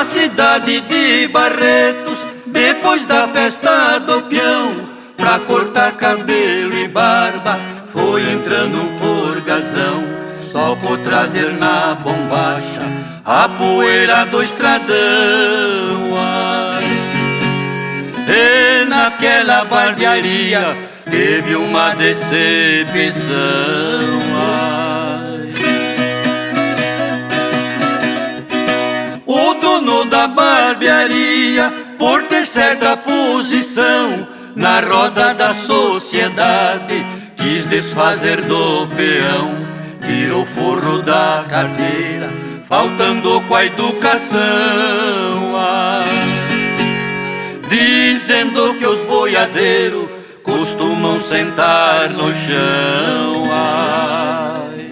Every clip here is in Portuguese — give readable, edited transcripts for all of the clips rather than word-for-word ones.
cidade de Barretos, depois da festa do peão, pra cortar cabelo e barba, foi entrando um forgazão, só por trazer na bombacha a poeira do estradão. Ai. E naquela barbearia teve uma decepção. Ai. O dono da barbearia, por ter certa posição na roda da sociedade, quis desfazer do peão, tirou forro da carteira, faltando com a educação. Ah, dizendo que os boiadeiros costumam sentar no chão. Ai.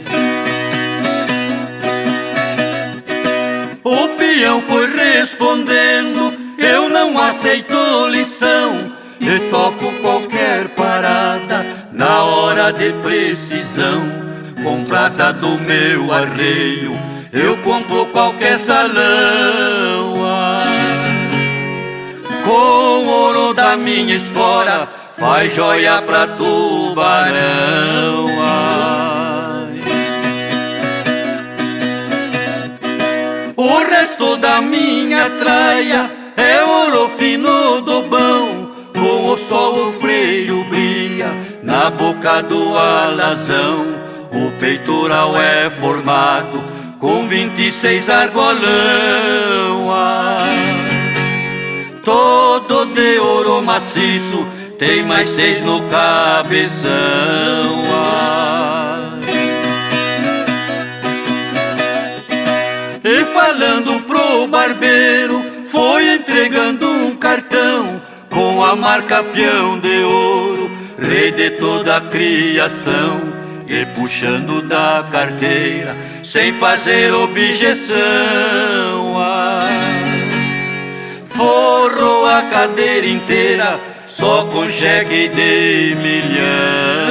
O peão foi respondendo: eu não aceito lição e topo qualquer parada na hora de precisão. Com prata do meu arreio eu compro qualquer salão. Ah, com ouro da minha espora faz joia pra tubarão. Ai. O resto da minha traia é ouro fino do bom, com o sol o freio brilha na boca do alazão. O peitoral é formado com 26 argolão. Ah, todo de ouro maciço, tem mais 6 no cabeção. Ah. E falando pro barbeiro, foi entregando um cartão com a marca Peão de Ouro, rei de toda a criação. E puxando da carteira, sem fazer objeção. Ah, forrou a cadeira inteira, só com cheque de milhão.